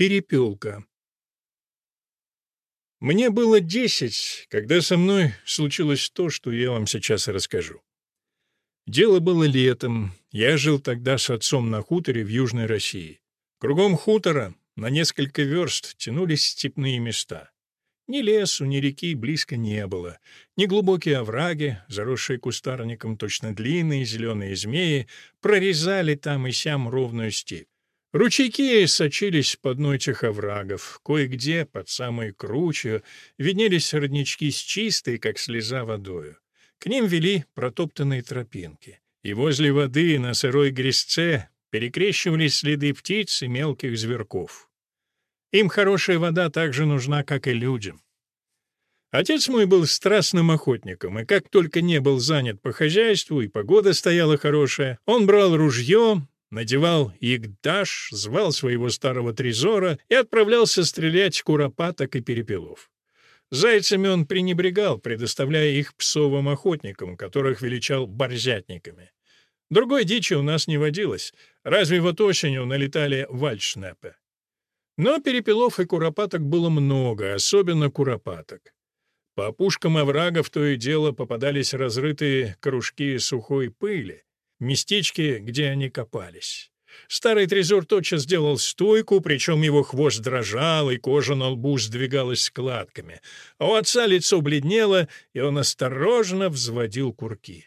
Перепелка. Мне было 10, когда со мной случилось то, что я вам сейчас и расскажу. Дело было летом. Я жил тогда с отцом на хуторе в Южной России. Кругом хутора на несколько верст тянулись степные места. Ни лесу, ни реки близко не было. Ни глубокие овраги, заросшие кустарником, точно длинные зеленые змеи, прорезали там и сям ровную степь. Ручейки сочились по дну этих оврагов. Кое-где, под самой кручью, виднелись роднички с чистой, как слеза, водою. К ним вели протоптанные тропинки. И возле воды на сырой грязце перекрещивались следы птиц и мелких зверьков. Им хорошая вода так же нужна, как и людям. Отец мой был страстным охотником, и как только не был занят по хозяйству, и погода стояла хорошая, он брал ружье, надевал ягдаш, звал своего старого трезора и отправлялся стрелять куропаток и перепелов. Зайцами он пренебрегал, предоставляя их псовым охотникам, которых величал борзятниками. Другой дичи у нас не водилось, разве вот осенью налетали вальдшнепы. Но перепелов и куропаток было много, особенно куропаток. По опушкам оврагов то и дело попадались разрытые кружки сухой пыли, местечки, где они копались. Старый трезор тотчас сделал стойку, причем его хвост дрожал, и кожа на лбу сдвигалась складками. А у отца лицо бледнело, и он осторожно взводил курки.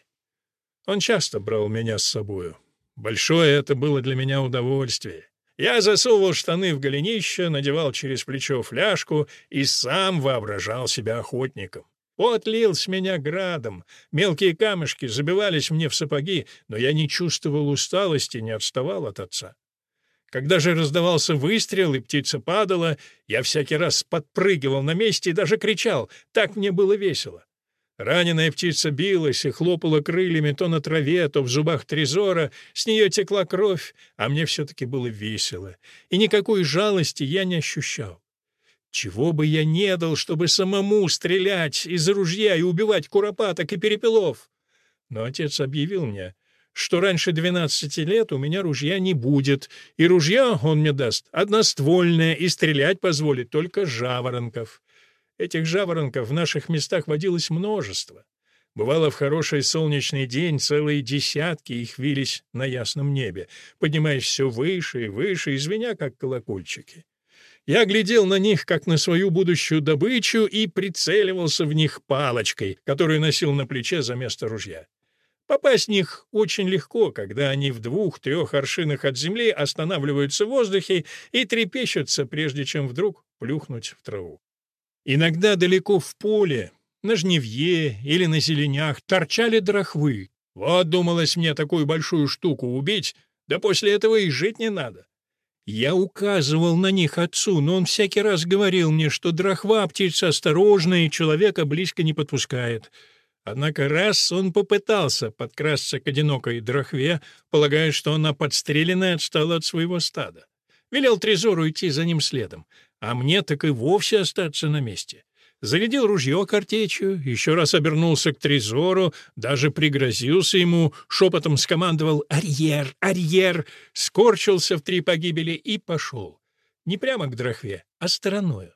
Он часто брал меня с собою. Большое это было для меня удовольствие. Я засовывал штаны в голенище, надевал через плечо фляжку и сам воображал себя охотником. Пот лил с меня градом, мелкие камешки забивались мне в сапоги, но я не чувствовал усталости, не отставал от отца. Когда же раздавался выстрел и птица падала, я всякий раз подпрыгивал на месте и даже кричал, так мне было весело. Раненая птица билась и хлопала крыльями то на траве, то в зубах трезора, с нее текла кровь, а мне все-таки было весело, и никакой жалости я не ощущал. Чего бы я не дал, чтобы самому стрелять из ружья и убивать куропаток и перепелов? Но отец объявил мне, что раньше 12 лет у меня ружья не будет, и ружья он мне даст одноствольное, и стрелять позволит только жаворонков. Этих жаворонков в наших местах водилось множество. Бывало, в хороший солнечный день целые десятки их вились на ясном небе, поднимаясь все выше и выше, и звеня, как колокольчики. Я глядел на них, как на свою будущую добычу, и прицеливался в них палочкой, которую носил на плече за место ружья. Попасть в них очень легко, когда они в 2-3 аршинах от земли останавливаются в воздухе и трепещутся, прежде чем вдруг плюхнуть в траву. Иногда далеко в поле, на жнивье или на зеленях торчали дрохвы. Вот, думалось мне, такую большую штуку убить, да после этого и жить не надо. Я указывал на них отцу, но он всякий раз говорил мне, что дрохва птица осторожная и человека близко не подпускает. Однако раз он попытался подкрасться к одинокой дрохве, полагая, что она подстреленная отстала от своего стада. Велел трезору идти за ним следом, а мне так и вовсе остаться на месте. Зарядил ружье картечью, еще раз обернулся к трезору, даже пригрозился ему, шепотом скомандовал «Арьер! Арьер!», скорчился в 3 погибели и пошел. Не прямо к дрохве, а стороною.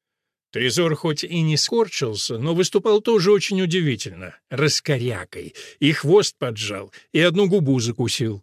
Трезор хоть и не скорчился, но выступал тоже очень удивительно, раскорякой, и хвост поджал, и одну губу закусил.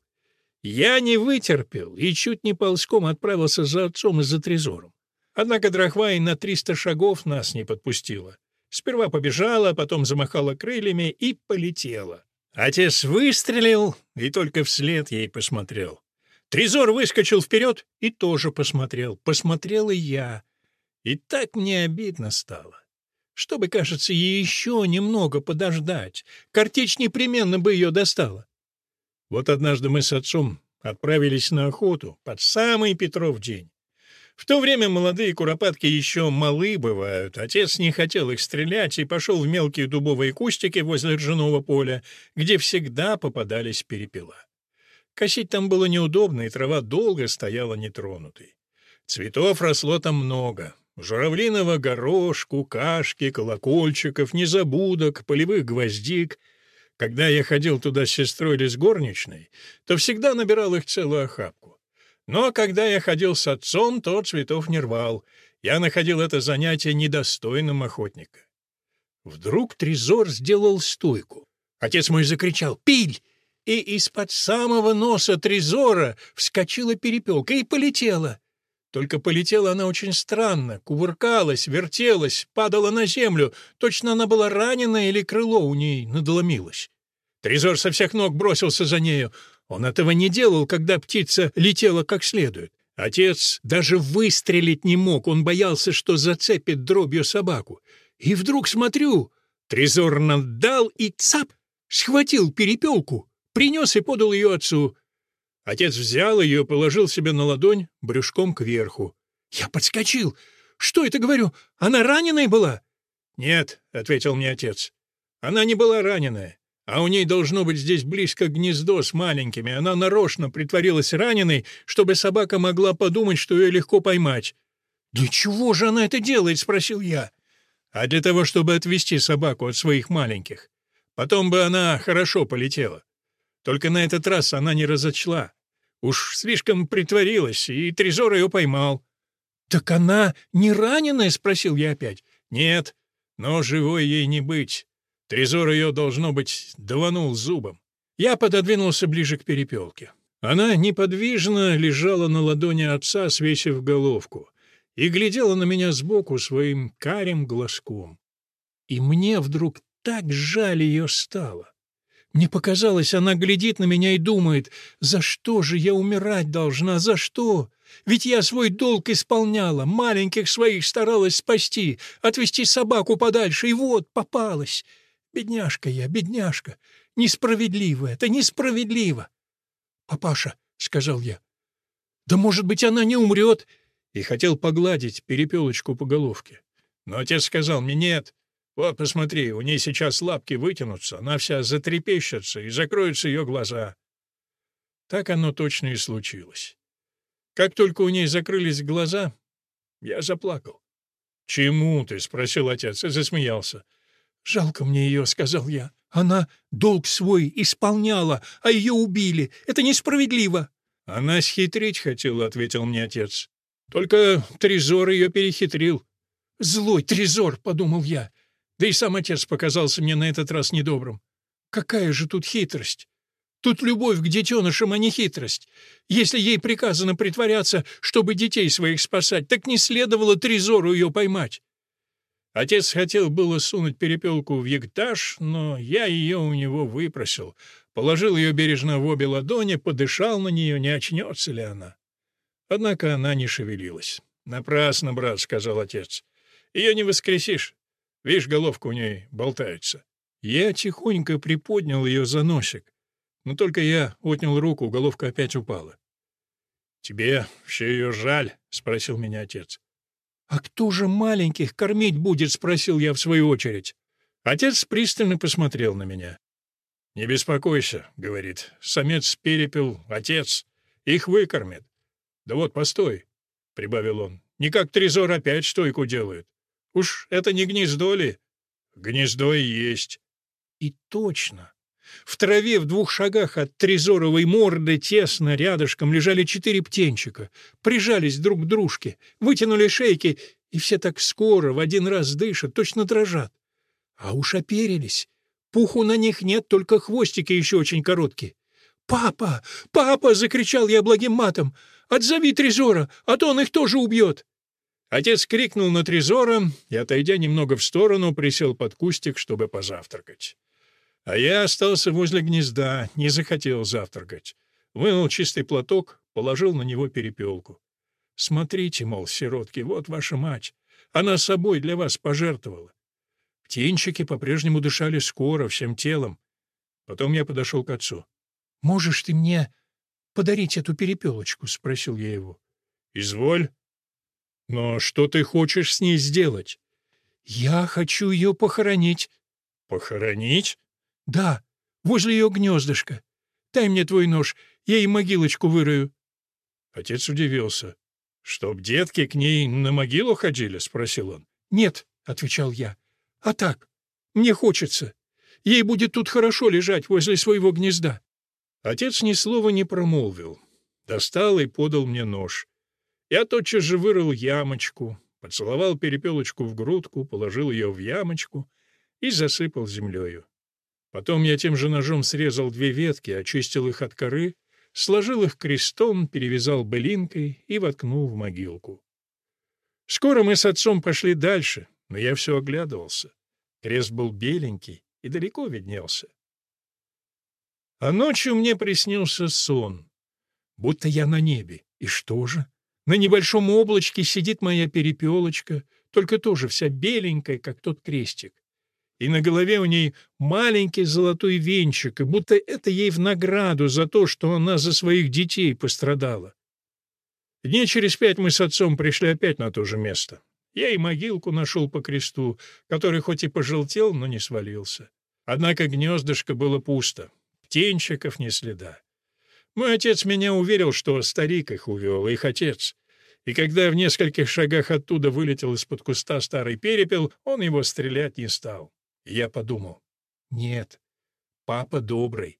Я не вытерпел и чуть не ползком отправился за отцом и за трезором. Однако дрохва и на 300 шагов нас не подпустила. Сперва побежала, потом замахала крыльями и полетела. Отец выстрелил и только вслед ей посмотрел. Трезор выскочил вперед и тоже посмотрел. Посмотрел и я. И так мне обидно стало. Чтобы, кажется, ей еще немного подождать. Картечь непременно бы ее достала. Вот однажды мы с отцом отправились на охоту под самый Петров день. В то время молодые куропатки еще малы бывают. Отец не хотел их стрелять и пошел в мелкие дубовые кустики возле ржаного поля, где всегда попадались перепела. Косить там было неудобно, и трава долго стояла нетронутой. Цветов росло там много. Журавлиного горошку, кашки, колокольчиков, незабудок, полевых гвоздик. Когда я ходил туда с сестрой или с горничной, то всегда набирал их целую охапку. Но когда я ходил с отцом, то цветов не рвал. Я находил это занятие недостойным охотника. Вдруг Трезор сделал стойку. Отец мой закричал «Пиль!» И из-под самого носа Трезора вскочила перепелка и полетела. Только полетела она очень странно, кувыркалась, вертелась, падала на землю. Точно она была ранена или крыло у ней надломилось. Трезор со всех ног бросился за нею. Он этого не делал, когда птица летела как следует. Отец даже выстрелить не мог, он боялся, что зацепит дробью собаку. И вдруг смотрю, Трезор наддал и цап, схватил перепелку, принес и подал ее отцу. Отец взял ее, положил себе на ладонь, брюшком кверху. Я подскочил. «Что это, говорю, она раненая была?» «Нет», — ответил мне отец, — «она не была раненая. А у ней должно быть здесь близко гнездо с маленькими. Она нарочно притворилась раненой, чтобы собака могла подумать, что ее легко поймать». «Для чего же она это делает?» — спросил я. «А для того, чтобы отвести собаку от своих маленьких. Потом бы она хорошо полетела. Только на этот раз она не разочла. Уж слишком притворилась, и Трезор ее поймал». «Так она не раненая?» — спросил я опять. «Нет, но живой ей не быть. Трезор ее, должно быть, даванул зубом». Я пододвинулся ближе к перепелке. Она неподвижно лежала на ладони отца, свесив головку, и глядела на меня сбоку своим карим глазком. И мне вдруг так жаль ее стало. Мне показалось, она глядит на меня и думает, за что же я умирать должна, за что? Ведь я свой долг исполняла, маленьких своих старалась спасти, отвести собаку подальше, и вот попалась. Бедняжка я, бедняжка, несправедливо это, несправедливо. «Папаша», — сказал я, — «да, может быть, она не умрет?» И хотел погладить перепелочку по головке. Но отец сказал мне «нет». Вот, посмотри, у ней сейчас лапки вытянутся, она вся затрепещется, и закроются ее глаза. Так оно точно и случилось. Как только у ней закрылись глаза, я заплакал. «Чему ты?» — спросил отец и засмеялся. «Жалко мне ее», — сказал я. «Она долг свой исполняла, а ее убили. Это несправедливо». «Она схитрить хотела», — ответил мне отец. «Только Трезор ее перехитрил». «Злой Трезор», — подумал я. Да и сам отец показался мне на этот раз недобрым. Какая же тут хитрость? Тут любовь к детенышам, а не хитрость. Если ей приказано притворяться, чтобы детей своих спасать, так не следовало Трезору ее поймать. Отец хотел было сунуть перепелку в ягтаж, но я ее у него выпросил. Положил ее бережно в обе ладони, подышал на нее, не очнется ли она. Однако она не шевелилась. «Напрасно, брат», — сказал отец. «Ее не воскресишь. Видишь, головка у ней болтается». Я тихонько приподнял ее за носик. Но только я отнял руку, головка опять упала. «Тебе все ее жаль?» — спросил меня отец. «А кто же маленьких кормить будет?» — спросил я в свою очередь. Отец пристально посмотрел на меня. «Не беспокойся», — говорит, — «самец перепел, отец, их выкормит». «Да вот, постой», — прибавил он, — «не как Трезор опять стойку делает. Уж это не гнездо ли?» «Гнездо и есть». И точно. В траве в 2 шагах от Трезоровой морды тесно рядышком лежали 4 птенчика, прижались друг к дружке, вытянули шейки, и все так скоро в один раз дышат, точно дрожат. А уж оперились. Пуху на них нет, только хвостики еще очень короткие. «Папа! Папа!» — закричал я благим матом. «Отзови Трезора, а то он их тоже убьет!» Отец крикнул на Трезора и, отойдя немного в сторону, присел под кустик, чтобы позавтракать. А я остался возле гнезда, не захотел завтракать. Вынул чистый платок, положил на него перепелку. «Смотрите, мол, сиротки, вот ваша мать. Она собой для вас пожертвовала». Птенчики по-прежнему дышали скоро, всем телом. Потом я подошел к отцу. «Можешь ты мне подарить эту перепелочку?» — спросил я его. «Изволь. Но что ты хочешь с ней сделать?» «Я хочу ее похоронить». «Похоронить?» «Да, возле ее гнездышка. Дай мне твой нож, я ей могилочку вырою». Отец удивился. «Чтоб детки к ней на могилу ходили?» — спросил он. «Нет», — отвечал я, — «а так, мне хочется. Ей будет тут хорошо лежать возле своего гнезда». Отец ни слова не промолвил. Достал и подал мне нож. Я тотчас же вырыл ямочку, поцеловал перепелочку в грудку, положил ее в ямочку и засыпал землею. Потом я тем же ножом срезал 2 ветки, очистил их от коры, сложил их крестом, перевязал былинкой и воткнул в могилку. Скоро мы с отцом пошли дальше, но я все оглядывался. Крест был беленький и далеко виднелся. А ночью мне приснился сон, будто я на небе. И что же? На небольшом облачке сидит моя перепелочка, только тоже вся беленькая, как тот крестик. И на голове у ней маленький золотой венчик, и будто это ей в награду за то, что она за своих детей пострадала. Дней через 5 мы с отцом пришли опять на то же место. Я и могилку нашел по кресту, который хоть и пожелтел, но не свалился. Однако гнездышко было пусто, птенчиков ни следа. Мой отец меня уверил, что старик их увел, их отец. И когда в нескольких шагах оттуда вылетел из-под куста старый перепел, он его стрелять не стал. И я подумал: нет, папа добрый.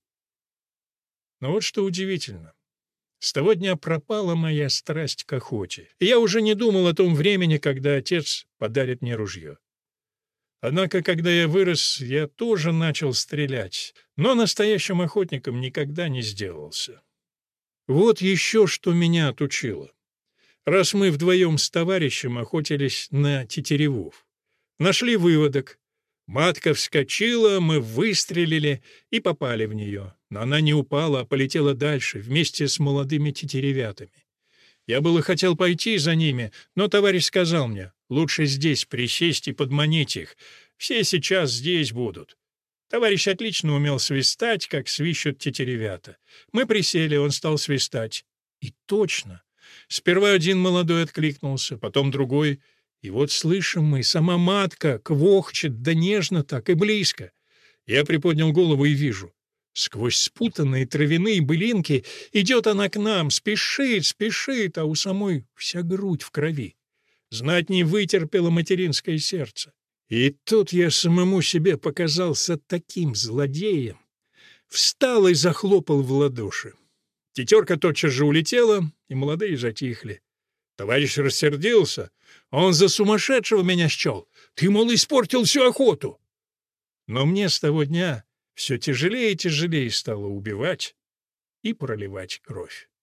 Но вот что удивительно. С того дня пропала моя страсть к охоте, и я уже не думал о том времени, когда отец подарит мне ружье. Однако, когда я вырос, я тоже начал стрелять, но настоящим охотником никогда не сделался. Вот еще что меня отучило. Раз мы вдвоем с товарищем охотились на тетеревов, нашли выводок. Матка вскочила, мы выстрелили и попали в нее. Но она не упала, а полетела дальше, вместе с молодыми тетеревятами. Я было хотел пойти за ними, но товарищ сказал мне: лучше здесь присесть и подманить их. Все сейчас здесь будут. Товарищ отлично умел свистать, как свищут тетеревята. Мы присели, он стал свистать. И точно. Сперва один молодой откликнулся, потом другой. И вот слышим мы, сама матка квохчет, да нежно так и близко. Я приподнял голову и вижу. Сквозь спутанные травяные былинки идет она к нам, спешит, спешит, а у самой вся грудь в крови. Знать не вытерпело материнское сердце. И тут я самому себе показался таким злодеем. Встал и захлопал в ладоши. Тетерка тотчас же улетела, и молодые затихли. Товарищ рассердился. Он за сумасшедшего меня счел. Ты, мол, испортил всю охоту. Но мне с того дня все тяжелее и тяжелее стало убивать и проливать кровь.